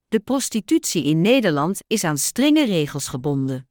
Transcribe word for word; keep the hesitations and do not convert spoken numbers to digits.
De prostitutie in Nederland is aan strenge regels gebonden.